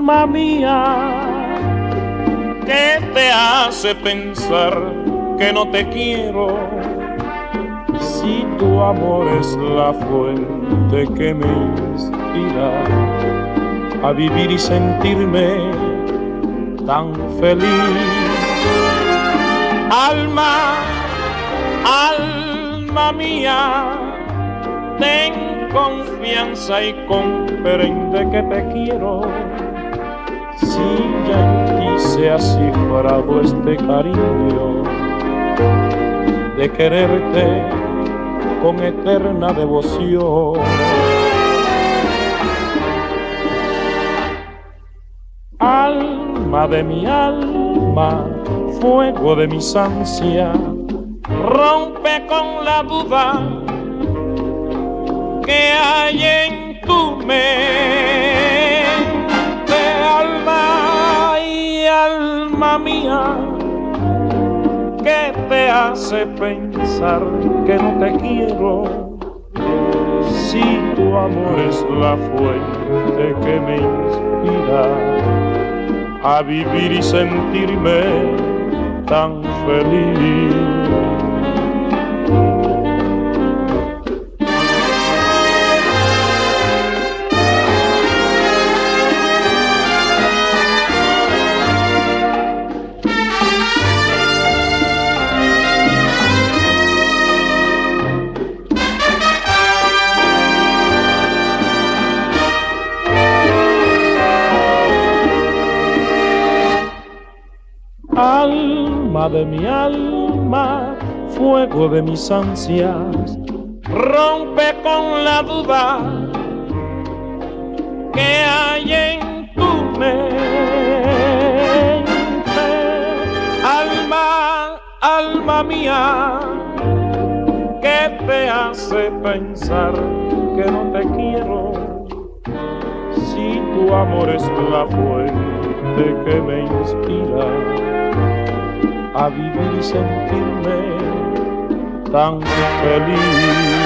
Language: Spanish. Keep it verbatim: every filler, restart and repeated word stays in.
alma mía, ¿qué te hace pensar que no te quiero? Si tu amor es la fuente que me inspira a vivir y sentirme tan feliz. Alma, alma mía, ten confianza y comprende que te quiero. Si ya en ti se ha cifrado este cariño de quererte con eterna devoción. Alma de mi alma, fuego de mis ansias, rompe con la duda que hay en tu mente. Alma y alma mía, ¿qué te hace pensar que no te quiero? Si tu amor es la fuente que me inspira a vivir y sentirme tan feliz. Alma de mi alma, fuego de mis ansias, rompe con la duda que hay en tu mente. Alma, alma mía, ¿qué te hace pensar que no te quiero? Si tu amor es la fuente que me inspira a vivir y sentirme tan feliz.